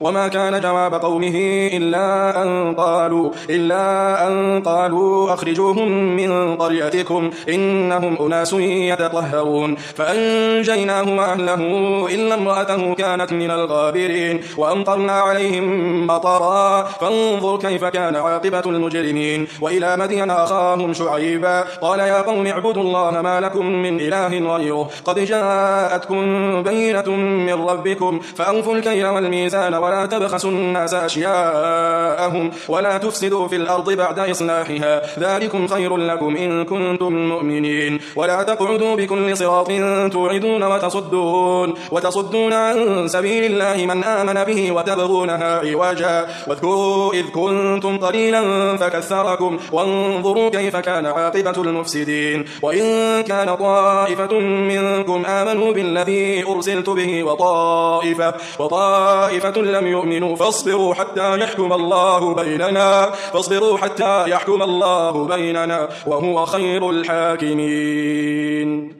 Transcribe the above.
وما كان جواب قومه إلا أن قالوا أخرجوهم من قريتكم إنهم أناس يتطهرون فأنجيناه وأهله إلا امرأته كانت من الغابرين وأمطرنا عليهم مطرا فانظر كيف كان عاقبة المجرمين. وإلى مدين أخاهم شعيبا قال يا قوم اعبدوا الله ما لكم من إله غيره قد جاءتكم بينة من ربكم فأوفوا الكيل والميزان ولا تبخسوا الناس أشياءهم ولا تفسدوا في الأرض بعد إصلاحها ذلكم خير لكم إن كنتم مؤمنين. ولا تقعدوا بكل صراط توعدون وتصدون عن سبيل الله من آمن به وتبغونها عوجا واذكروا إذ كنتم قليلا فكثركم وانظروا كيف كان عاقبة المفسدين. وإن كان طائفة منكم آمنوا بالذي أرسلت به وطائفة لم يؤمنوا فاصبروا حتى يحكم الله بيننا وهو خير الحاكمين.